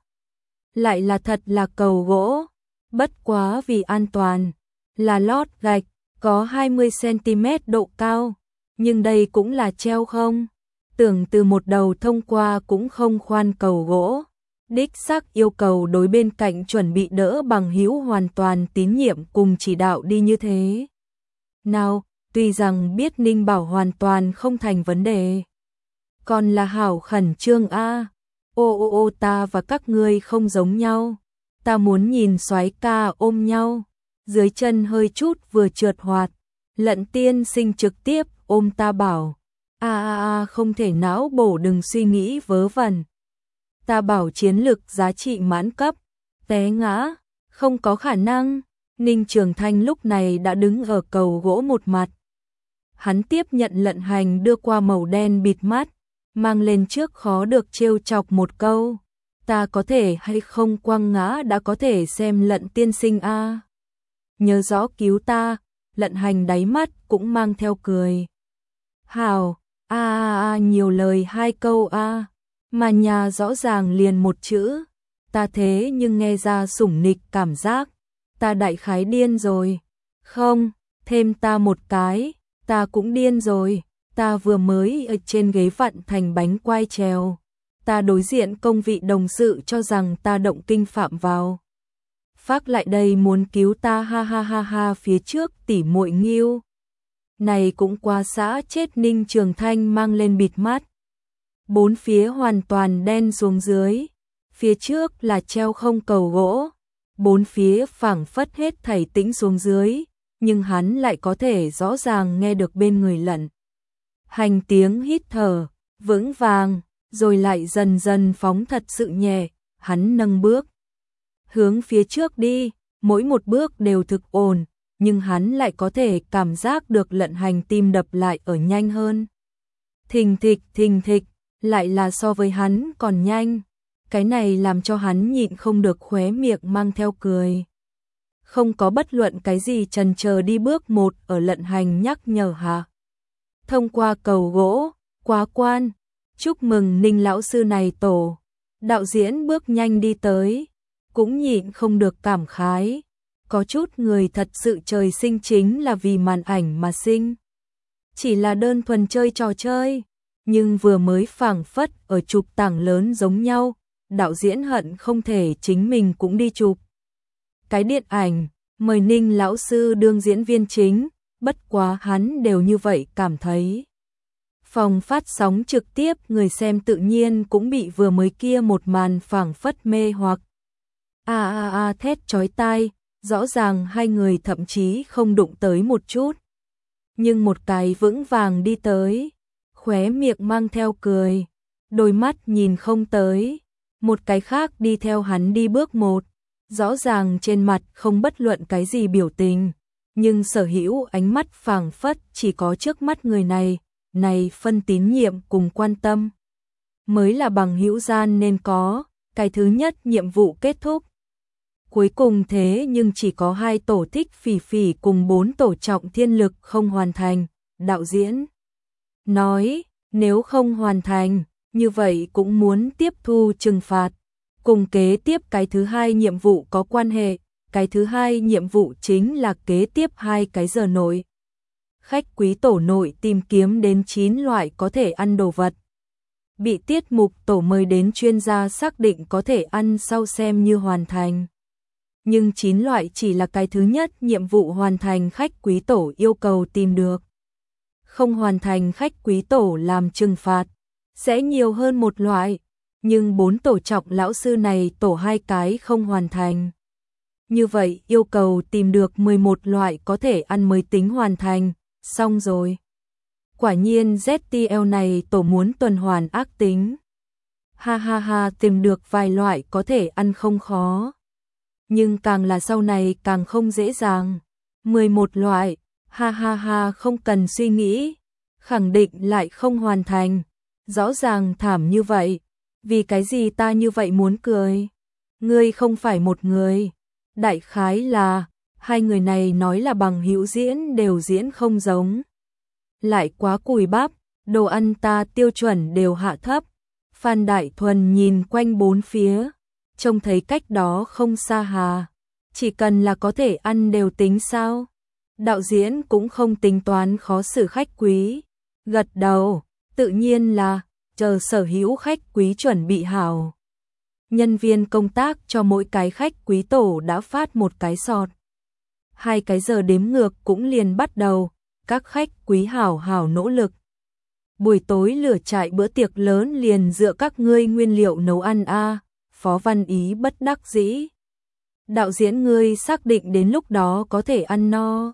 lại là thật là cầu gỗ, bất quá vì an toàn, là lót gạch, có hai mươi xăng ti mét độ cao, nhưng đây cũng là treo không, tưởng từ một đầu thông qua cũng không khoan cầu gỗ. Đích xác yêu cầu đối bên cạnh chuẩn bị đỡ bằng hữu hoàn toàn tín nhiệm cùng chỉ đạo đi như thế. Nào, tuy rằng biết Ninh Bảo hoàn toàn không thành vấn đề, còn là hảo khẩn trương a. Ô ô ô ta và các ngươi không giống nhau, ta muốn nhìn soái ca ôm nhau, dưới chân hơi chút vừa trượt hoạt, Lận tiên sinh trực tiếp ôm ta bảo, a a a không thể não bổ đừng suy nghĩ vớ vẩn. Ta bảo chiến lực giá trị mãn cấp, té ngã, không có khả năng. Ninh Trường Thanh lúc này đã đứng ở cầu gỗ một mặt. Hắn tiếp nhận Lận Hành đưa qua màu đen bịt mắt, mang lên trước khó được trêu chọc một câu. Ta có thể hay không quăng ngã đã có thể xem Lận tiên sinh a. Nhớ rõ cứu ta, Lận Hành đáy mắt cũng mang theo cười. Hào, a a a nhiều lời hai câu a, mà nhà rõ ràng liền một chữ. Ta thế nhưng nghe ra sủng nịch cảm giác. Ta đại khái điên rồi. Không, thêm ta một cái, ta cũng điên rồi. Ta vừa mới ở trên ghế vặn thành bánh quai trèo. Ta đối diện công vị đồng sự cho rằng ta động kinh phạm vào. Phác lại đây muốn cứu ta ha ha ha ha phía trước tỉ muội Nghiêu. Này cũng qua xã chết. Ninh Trường Thanh mang lên bịt mắt. Bốn phía hoàn toàn đen xuống dưới. Phía trước là treo không cầu gỗ. Bốn phía phảng phất hết thảy tĩnh xuống dưới, nhưng hắn lại có thể rõ ràng nghe được bên người Lận Hành tiếng hít thở, vững vàng, rồi lại dần dần phóng thật sự nhẹ, hắn nâng bước. Hướng phía trước đi, mỗi một bước đều thực ổn, nhưng hắn lại có thể cảm giác được Lận Hành tim đập lại ở nhanh hơn. Thình thịch, thình thịch, lại là so với hắn còn nhanh. Cái này làm cho hắn nhịn không được khóe miệng mang theo cười. Không có bất luận cái gì chần chờ đi bước một ở Lận Hành nhắc nhở hạ. Thông qua cầu gỗ, quá quan, chúc mừng Ninh lão sư này tổ. Đạo diễn bước nhanh đi tới, cũng nhịn không được cảm khái. Có chút người thật sự trời sinh chính là vì màn ảnh mà sinh. Chỉ là đơn thuần chơi trò chơi, nhưng vừa mới phảng phất ở chụp tảng lớn giống nhau. Đạo diễn hận không thể chính mình cũng đi chụp cái điện ảnh, mời Ninh lão sư đương diễn viên chính, bất quá hắn đều như vậy cảm thấy. Phòng phát sóng trực tiếp người xem tự nhiên cũng bị vừa mới kia một màn phảng phất mê hoặc. A a a thét chói tai, rõ ràng hai người thậm chí không đụng tới một chút. Nhưng một cái vững vàng đi tới, khóe miệng mang theo cười, đôi mắt nhìn không tới. Một cái khác đi theo hắn đi bước một, rõ ràng trên mặt không bất luận cái gì biểu tình, nhưng sở hữu ánh mắt phảng phất chỉ có trước mắt người này, này phân tín nhiệm cùng quan tâm. Mới là bằng hữu gian nên có, cái thứ nhất nhiệm vụ kết thúc. Cuối cùng thế nhưng chỉ có hai tổ Thích Phỉ Phỉ cùng bốn tổ Trọng Thiên Lực không hoàn thành, đạo diễn nói, nếu không hoàn thành, như vậy cũng muốn tiếp thu trừng phạt. Cùng kế tiếp cái thứ hai nhiệm vụ có quan hệ, cái thứ hai nhiệm vụ chính là kế tiếp hai cái giờ nội. Khách quý tổ nội tìm kiếm đến chín loại có thể ăn đồ vật. Bị tiết mục tổ mời đến chuyên gia xác định có thể ăn sau xem như hoàn thành. Nhưng chín loại chỉ là cái thứ nhất nhiệm vụ hoàn thành khách quý tổ yêu cầu tìm được. Không hoàn thành khách quý tổ làm trừng phạt. Sẽ nhiều hơn một loại, nhưng bốn tổ Trọng lão sư này tổ hai cái không hoàn thành. Như vậy yêu cầu tìm được mười một loại có thể ăn mới tính hoàn thành, xong rồi. Quả nhiên Z T L này tổ muốn tuần hoàn ác tính. Ha ha ha tìm được vài loại có thể ăn không khó. Nhưng càng là sau này càng không dễ dàng. mười một loại, ha ha ha không cần suy nghĩ, khẳng định lại không hoàn thành. Rõ ràng thảm như vậy, vì cái gì ta như vậy muốn cười. Ngươi không phải một người. Đại khái là, hai người này nói là bằng hữu diễn đều diễn không giống. Lại quá cùi bắp, đồ ăn ta tiêu chuẩn đều hạ thấp. Phan Đại Thuần nhìn quanh bốn phía, trông thấy cách đó không xa hà. Chỉ cần là có thể ăn đều tính sao? Đạo diễn cũng không tính toán khó xử khách quý. Gật đầu, tự nhiên là, chờ sở hữu khách quý chuẩn bị hảo. Nhân viên công tác cho mỗi cái khách quý tổ đã phát một cái sọt. Hai cái giờ đếm ngược cũng liền bắt đầu, các khách quý hảo hảo nỗ lực. Buổi tối lửa trại bữa tiệc lớn liền dựa các ngươi nguyên liệu nấu ăn a. Phó Văn Ý bất đắc dĩ. Đạo diễn ngươi xác định đến lúc đó có thể ăn no.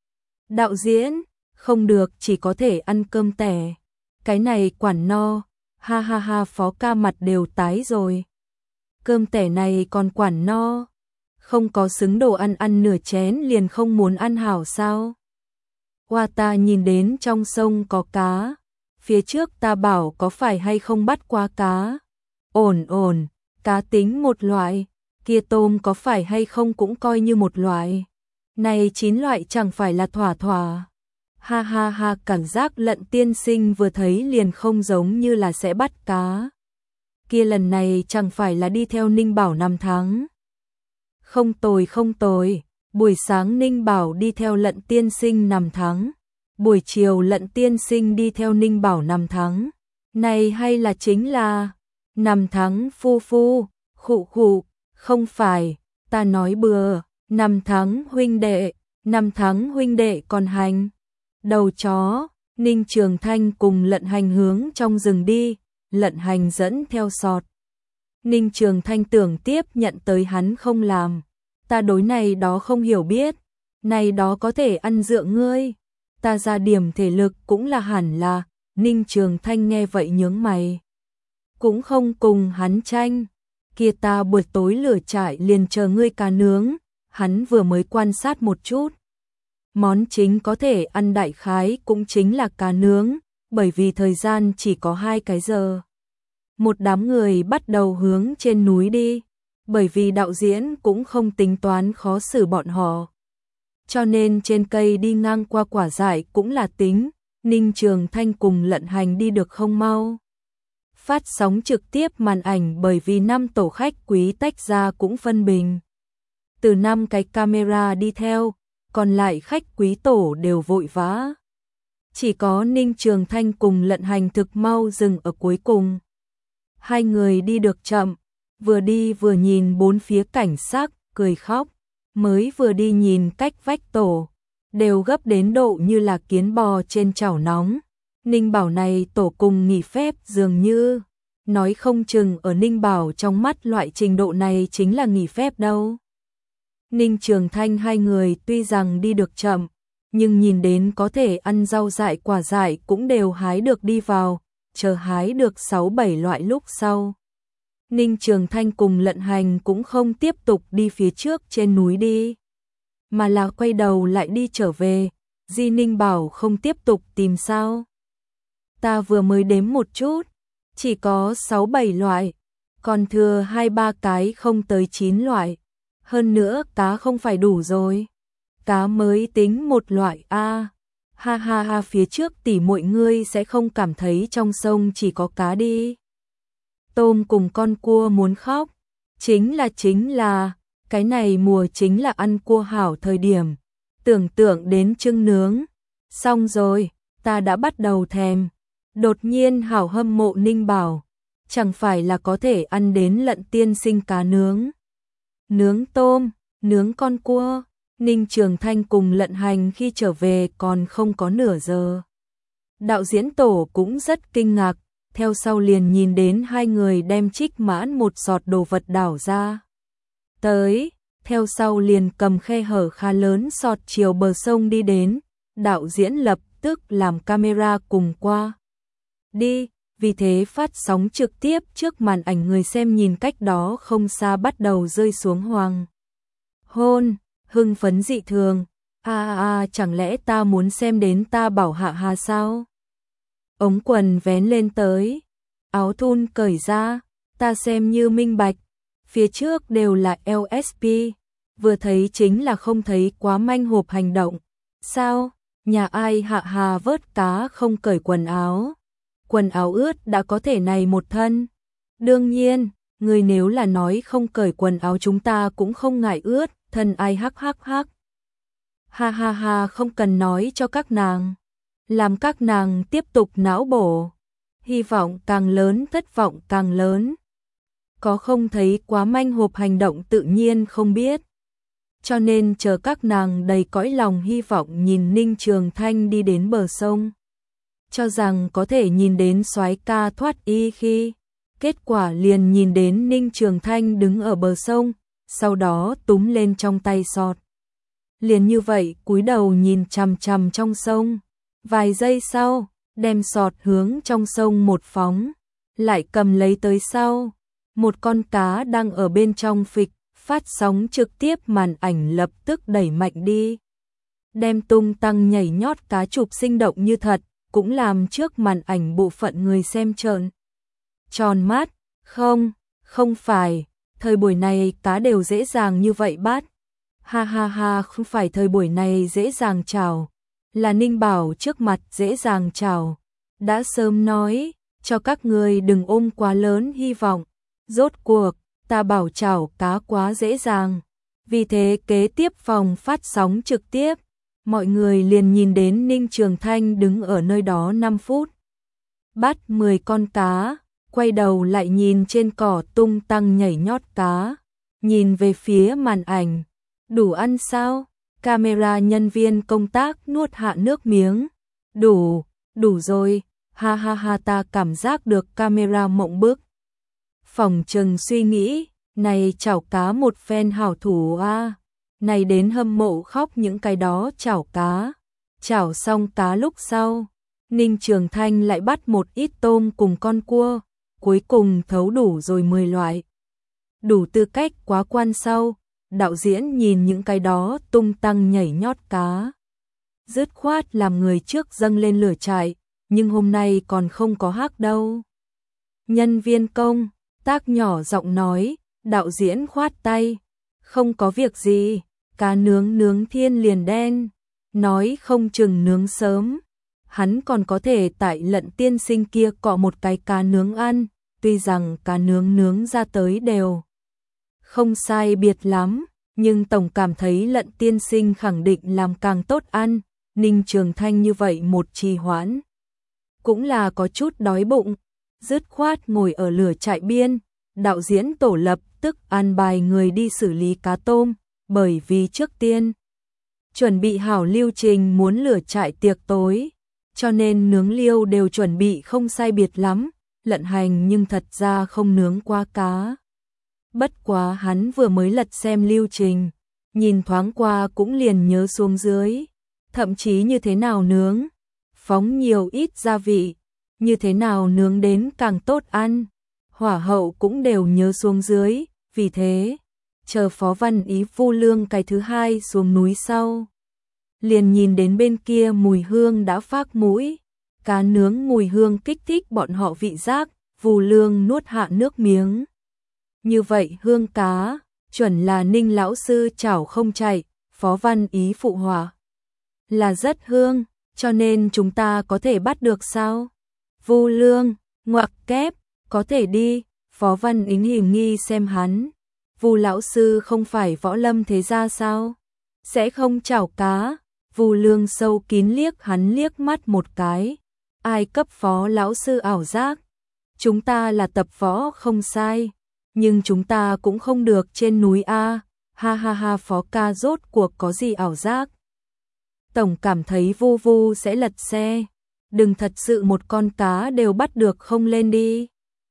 Đạo diễn, không được, chỉ có thể ăn cơm tẻ. Cái này quản no, ha ha ha, Phó ca mặt đều tái rồi. Cơm tẻ này còn quản no, không có xứng đồ ăn, ăn nửa chén liền không muốn ăn hảo sao? Hoa ta nhìn đến trong sông có cá, phía trước ta bảo có phải hay không bắt quá cá. Ổn ổn, cá tính một loại, kia tôm có phải hay không cũng coi như một loại. Này chín loại chẳng phải là thỏa thỏa. Ha ha ha, cảm giác Lận tiên sinh vừa thấy liền không giống như là sẽ bắt cá. Kia lần này chẳng phải là đi theo Ninh Bảo năm tháng. Không tồi không tồi, buổi sáng Ninh Bảo đi theo Lận tiên sinh năm tháng. Buổi chiều Lận tiên sinh đi theo Ninh Bảo năm tháng. Này hay là chính là năm tháng phu phu, khụ khụ, không phải, ta nói bừa, năm tháng huynh đệ, năm tháng huynh đệ còn hành. Đầu chó, Ninh Trường Thanh cùng Lận Hành hướng trong rừng đi, Lận Hành dẫn theo sọt. Ninh Trường Thanh tưởng tiếp nhận tới hắn không làm, ta đối này đó không hiểu biết, này đó có thể ăn dựa ngươi, ta ra điểm thể lực cũng là hẳn là. Ninh Trường Thanh nghe vậy nhướng mày, cũng không cùng hắn tranh, kia ta buổi tối lửa trại liền chờ ngươi cá nướng. Hắn vừa mới quan sát một chút, món chính có thể ăn đại khái cũng chính là cá nướng, bởi vì thời gian chỉ có hai cái giờ. Một đám người bắt đầu hướng trên núi đi, bởi vì đạo diễn cũng không tính toán khó xử bọn họ. Cho nên trên cây đi ngang qua quả dại cũng là tính. Ninh Trường Thanh cùng Lận Hành đi được không mau. Phát sóng trực tiếp màn ảnh bởi vì năm tổ khách quý tách ra cũng phân bình. Từ năm cái camera đi theo, còn lại khách quý tổ đều vội vã. Chỉ có Ninh Trường Thanh cùng Lận Hành thực mau dừng ở cuối cùng. Hai người đi được chậm, vừa đi vừa nhìn bốn phía cảnh sắc, cười khóc. Mới vừa đi nhìn cách vách tổ, đều gấp đến độ như là kiến bò trên chảo nóng. Ninh Bảo này tổ cùng nghỉ phép dường như, nói không chừng ở Ninh Bảo trong mắt loại trình độ này chính là nghỉ phép đâu. Ninh Trường Thanh hai người tuy rằng đi được chậm, nhưng nhìn đến có thể ăn rau dại quả dại cũng đều hái được đi vào, chờ hái được sáu bảy loại lúc sau. Ninh Trường Thanh cùng Lận Hành cũng không tiếp tục đi phía trước trên núi đi, mà là quay đầu lại đi trở về. Di Ninh bảo không tiếp tục tìm sao? Ta vừa mới đếm một chút, chỉ có sáu bảy loại, còn thừa hai ba cái không tới chín loại. Hơn nữa cá không phải đủ rồi. Cá mới tính một loại a. À, ha ha ha, phía trước tỷ muội ngươi sẽ không cảm thấy trong sông chỉ có cá đi. Tôm cùng con cua muốn khóc, chính là chính là, cái này mùa chính là ăn cua hảo thời điểm, tưởng tượng đến trưng nướng, xong rồi, ta đã bắt đầu thèm, đột nhiên hảo hâm mộ Ninh Bảo, chẳng phải là có thể ăn đến Lận tiên sinh cá nướng, nướng tôm, nướng con cua. Ninh Trường Thanh cùng Lận Hành khi trở về còn không có nửa giờ. Đạo diễn tổ cũng rất kinh ngạc, theo sau liền nhìn đến hai người đem trích mãn một giọt đồ vật đảo ra. Tới, theo sau liền cầm khe hở khá lớn sọt chiều bờ sông đi đến, đạo diễn lập tức làm camera cùng qua. Đi, vì thế phát sóng trực tiếp trước màn ảnh, người xem nhìn cách đó không xa bắt đầu rơi xuống hoàng hôn, hưng phấn dị thường. A a a, chẳng lẽ ta muốn xem đến ta bảo hạ hà sao? Ống quần vén lên tới, áo thun cởi ra, ta xem như minh bạch. phía trước đều là lờ ét pê, vừa thấy chính là không thấy quá manh hộp hành động. Sao, nhà ai hạ hà vớt cá không cởi quần áo? Quần áo ướt đã có thể này một thân. Đương nhiên, người nếu là nói không cởi quần áo chúng ta cũng không ngại ướt, thân ai hắc hắc hắc. Ha ha ha, không cần nói cho các nàng. Làm các nàng tiếp tục não bổ. Hy vọng càng lớn thất vọng càng lớn. Có không thấy quá manh hộp hành động tự nhiên không biết. Cho nên chờ các nàng đầy cõi lòng hy vọng nhìn Ninh Trường Thanh đi đến bờ sông. Cho rằng có thể nhìn đến soái ca thoát y khi. Kết quả liền nhìn đến Ninh Trường Thanh đứng ở bờ sông, sau đó túm lên trong tay sọt. Liền như vậy cúi đầu nhìn chằm chằm trong sông. Vài giây sau, đem sọt hướng trong sông một phóng, lại cầm lấy tới sau. Một con cá đang ở bên trong phịch, phát sóng trực tiếp màn ảnh lập tức đẩy mạnh đi. Đem tung tăng nhảy nhót cá chụp sinh động như thật, cũng làm trước màn ảnh bộ phận người xem trợn tròn mắt. Không, không phải, thời buổi này cá đều dễ dàng như vậy bắt. Ha ha ha, không phải thời buổi này dễ dàng chảo, là Ninh Bảo trước mặt dễ dàng chảo. Đã sớm nói, cho các người đừng ôm quá lớn hy vọng. Rốt cuộc, ta bảo chảo cá quá dễ dàng. Vì thế kế tiếp phòng phát sóng trực tiếp, mọi người liền nhìn đến Ninh Trường Thanh đứng ở nơi đó năm phút. Bắt mười con cá, quay đầu lại nhìn trên cỏ tung tăng nhảy nhót cá. Nhìn về phía màn ảnh, đủ ăn sao? Camera nhân viên công tác nuốt hạ nước miếng. Đủ, đủ rồi, ha ha ha, ta cảm giác được camera mộng bức. Phòng trừng suy nghĩ, này chảo cá một phen hảo thủ a, à. Này đến hâm mộ khóc những cái đó chảo cá. Chảo xong cá lúc sau, Ninh Trường Thanh lại bắt một ít tôm cùng con cua, cuối cùng thấu đủ rồi mười loại. Đủ tư cách quá quan sau, đạo diễn nhìn những cái đó tung tăng nhảy nhót cá. Dứt khoát làm người trước dâng lên lửa trại, nhưng hôm nay còn không có hắc đâu. Nhân viên công tác nhỏ giọng nói, đạo diễn khoát tay, không có việc gì, cá nướng nướng thiên liền đen, nói không chừng nướng sớm. Hắn còn có thể tại Lận tiên sinh kia cọ một cái cá nướng ăn, tuy rằng cá nướng nướng ra tới đều không sai biệt lắm, nhưng tổng cảm thấy Lận tiên sinh khẳng định làm càng tốt ăn. Ninh Trường Thanh như vậy một trì hoãn, cũng là có chút đói bụng, dứt khoát ngồi ở lửa trại biên. Đạo diễn tổ lập tức an bài người đi xử lý cá tôm, bởi vì trước tiên chuẩn bị hảo lưu trình muốn lửa trại tiệc tối, cho nên nướng liêu đều chuẩn bị không sai biệt lắm. Lận Hành nhưng thật ra không nướng qua cá. Bất quá hắn vừa mới lật xem lưu trình, nhìn thoáng qua cũng liền nhớ xuống dưới, thậm chí như thế nào nướng, phóng nhiều ít gia vị, như thế nào nướng đến càng tốt ăn, hỏa hậu cũng đều nhớ xuống dưới. Vì thế, chờ Phó Văn Ý Vu Lương cái thứ hai xuống núi sau, liền nhìn đến bên kia mùi hương đã phác mũi, cá nướng mùi hương kích thích bọn họ vị giác. Vu Lương nuốt hạ nước miếng. Như vậy hương cá, chuẩn là Ninh lão sư chảo không chạy. Phó Văn Ý phụ họa, là rất hương, cho nên chúng ta có thể bắt được sao? Vu Lương, ngoặc kép, có thể đi. Phó Văn Ý hiểm nghi xem hắn, Vu lão sư không phải võ lâm thế gia sao? Sẽ không chảo cá. Vu Lương sâu kín liếc hắn liếc mắt một cái. Ai cấp Phó lão sư ảo giác? Chúng ta là tập võ không sai, nhưng chúng ta cũng không được trên núi a. Ha ha ha, Phó ca rốt cuộc có gì ảo giác? Tổng cảm thấy Vu Vu sẽ lật xe, đừng thật sự một con cá đều bắt được không lên đi.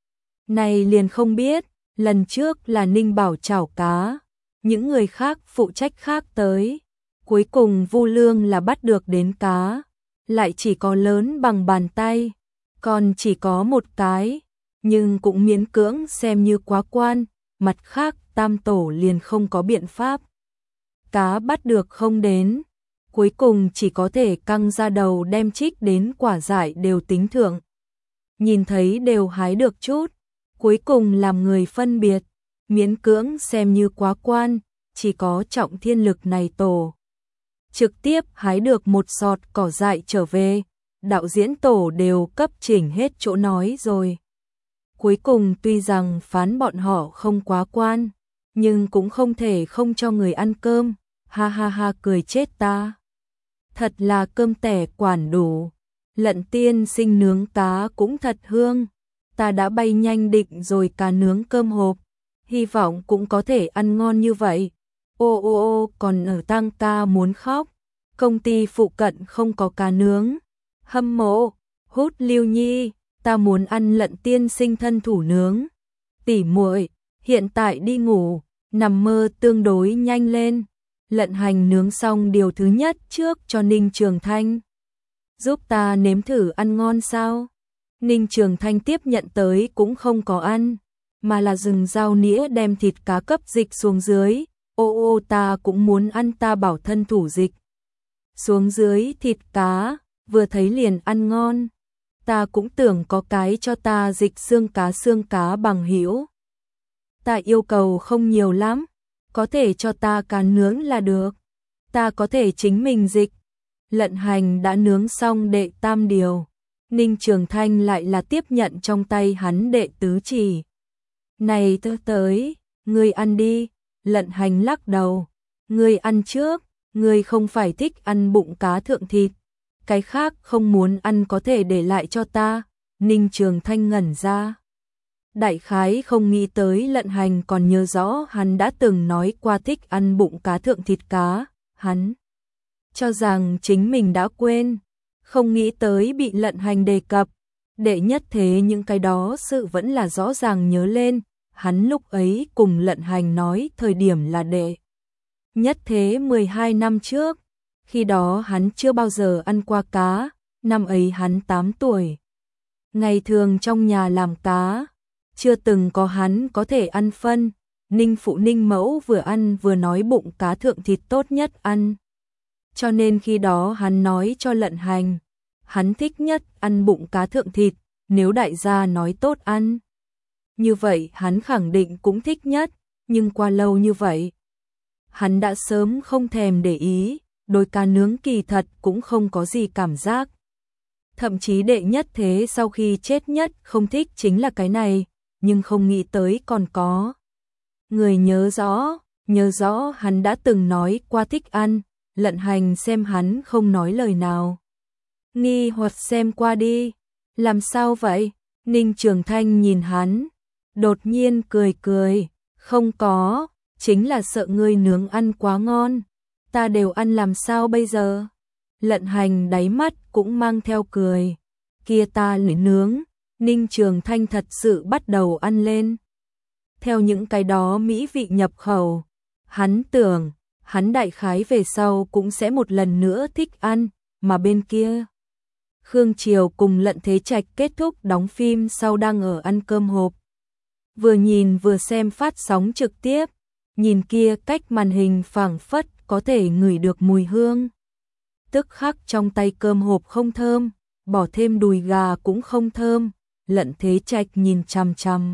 Này liền không biết, lần trước là Ninh Bảo chảo cá, những người khác phụ trách khác tới, cuối cùng Vu Lương là bắt được đến cá, lại chỉ có lớn bằng bàn tay, còn chỉ có một cái, nhưng cũng miễn cưỡng xem như quá quan. Mặt khác tam tổ liền không có biện pháp, cá bắt được không đến, cuối cùng chỉ có thể căng ra đầu đem trích đến quả dại đều tính thượng, nhìn thấy đều hái được chút, cuối cùng làm người phân biệt, miễn cưỡng xem như quá quan, chỉ có Trọng Thiên Lực này tổ. Trực tiếp hái được một sọt cỏ dại trở về, đạo diễn tổ đều cấp chỉnh hết chỗ nói rồi. Cuối cùng tuy rằng phán bọn họ không quá quan, nhưng cũng không thể không cho người ăn cơm, ha ha ha cười chết ta. Thật là cơm tẻ quản đủ, Lận tiên sinh nướng cá cũng thật hương, ta đã bay nhanh định rồi cá nướng cơm hộp, hy vọng cũng có thể ăn ngon như vậy. Ô ô ô còn ở tăng ta muốn khóc, công ty phụ cận không có cá nướng. Hâm mộ, Hút Lưu Nhi, ta muốn ăn Lận tiên sinh thân thủ nướng. Tỉ muội, hiện tại đi ngủ, nằm mơ tương đối nhanh lên. Lận Hành nướng xong điều thứ nhất trước cho Ninh Trường Thanh. Giúp ta nếm thử ăn ngon sao? Ninh Trường Thanh tiếp nhận tới cũng không có ăn, mà là dùng dao nĩa đem thịt cá cấp dịch xuống dưới. Ô ô ta cũng muốn ăn, ta bảo thân thủ dịch xuống dưới thịt cá, vừa thấy liền ăn ngon. Ta cũng tưởng có cái cho ta dịch xương cá xương cá bằng hữu. Ta yêu cầu không nhiều lắm, có thể cho ta cá nướng là được. Ta có thể chính mình dịch. Lận Hành đã nướng xong đệ tam điều, Ninh Trường Thanh lại là tiếp nhận trong tay hắn đệ tứ chỉ. Này tớ tới, ngươi ăn đi. Lận Hành lắc đầu, ngươi ăn trước, ngươi không phải thích ăn bụng cá thượng thịt, cái khác không muốn ăn có thể để lại cho ta. Ninh Trường Thanh ngẩn ra. Đại khái không nghĩ tới Lận Hành còn nhớ rõ hắn đã từng nói qua thích ăn bụng cá thượng thịt cá, hắn cho rằng chính mình đã quên, không nghĩ tới bị Lận Hành đề cập. Đệ nhất thế những cái đó sự vẫn là rõ ràng nhớ lên, hắn lúc ấy cùng Lận Hành nói thời điểm là đệ nhất thế mười hai năm trước, khi đó hắn chưa bao giờ ăn qua cá, năm ấy hắn tám tuổi. Ngày thường trong nhà làm cá, chưa từng có hắn có thể ăn phân. Ninh phụ Ninh mẫu vừa ăn vừa nói bụng cá thượng thịt tốt nhất ăn. Cho nên khi đó hắn nói cho Lận Hành, hắn thích nhất ăn bụng cá thượng thịt, nếu đại gia nói tốt ăn. Như vậy hắn khẳng định cũng thích nhất, nhưng qua lâu như vậy, hắn đã sớm không thèm để ý, đối cá nướng kỳ thật cũng không có gì cảm giác. Thậm chí đệ nhất thế sau khi chết nhất không thích chính là cái này, nhưng không nghĩ tới còn có người nhớ rõ, nhớ rõ hắn đã từng nói qua thích ăn. Lận Hành xem hắn không nói lời nào, nghi hoặc xem qua đi. Làm sao vậy? Ninh Trường Thanh nhìn hắn, đột nhiên cười cười, không có, chính là sợ ngươi nướng ăn quá ngon, ta đều ăn làm sao bây giờ? Lận Hành đáy mắt cũng mang theo cười, kia ta lại nướng. Ninh Trường Thanh thật sự bắt đầu ăn lên. Theo những cái đó mỹ vị nhập khẩu, hắn tưởng, hắn đại khái về sau cũng sẽ một lần nữa thích ăn, mà bên kia Khương Triều cùng Lận Thế Trạch kết thúc đóng phim sau đang ở ăn cơm hộp. Vừa nhìn vừa xem phát sóng trực tiếp, nhìn kia cách màn hình phảng phất có thể ngửi được mùi hương. Tức khắc trong tay cơm hộp không thơm, bỏ thêm đùi gà cũng không thơm. Lận Thế Trạch nhìn chằm chằm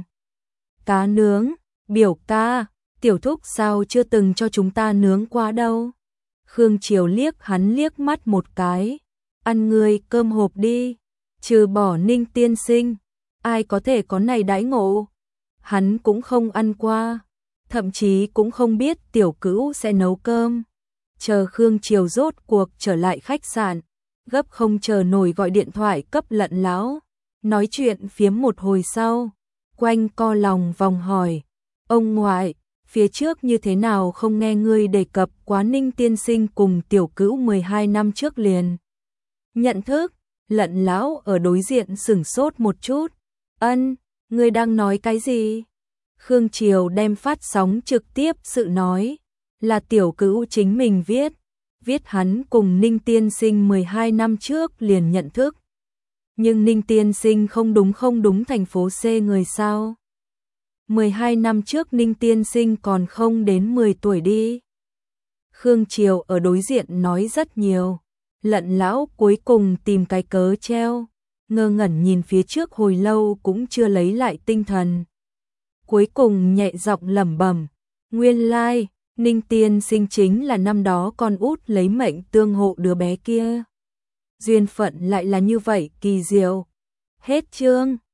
cá nướng, biểu ca, tiểu thúc sao chưa từng cho chúng ta nướng qua đâu. Khương Triều liếc hắn liếc mắt một cái, ăn ngươi cơm hộp đi, trừ bỏ Ninh tiên sinh, ai có thể có này đãi ngộ. Hắn cũng không ăn qua, thậm chí cũng không biết tiểu cữu sẽ nấu cơm. Chờ Khương Triều rốt cuộc trở lại khách sạn, gấp không chờ nổi gọi điện thoại cấp Lận lão, nói chuyện phiếm một hồi sau, quanh co lòng vòng hỏi, ông ngoại, phía trước như thế nào không nghe ngươi đề cập quá Ninh tiên sinh cùng tiểu cữu mười hai năm trước liền nhận thức. Lận lão ở đối diện sửng sốt một chút, ân, ngươi đang nói cái gì? Khương Triều đem phát sóng trực tiếp sự nói, là tiểu cữu chính mình viết, viết hắn cùng Ninh tiên sinh mười hai năm trước liền nhận thức. Nhưng Ninh tiên sinh không đúng không đúng thành phố C người sao? mười hai năm trước Ninh tiên sinh còn không đến mười tuổi đi. Khương Triều ở đối diện nói rất nhiều. Lận lão cuối cùng tìm cái cớ treo, ngơ ngẩn nhìn phía trước hồi lâu cũng chưa lấy lại tinh thần. cuối cùng nhẹ giọng lẩm bẩm, nguyên lai, like, Ninh tiên sinh chính là năm đó con út lấy mệnh tương hộ đứa bé kia. Duyên phận lại là như vậy kỳ diệu. Hết chương.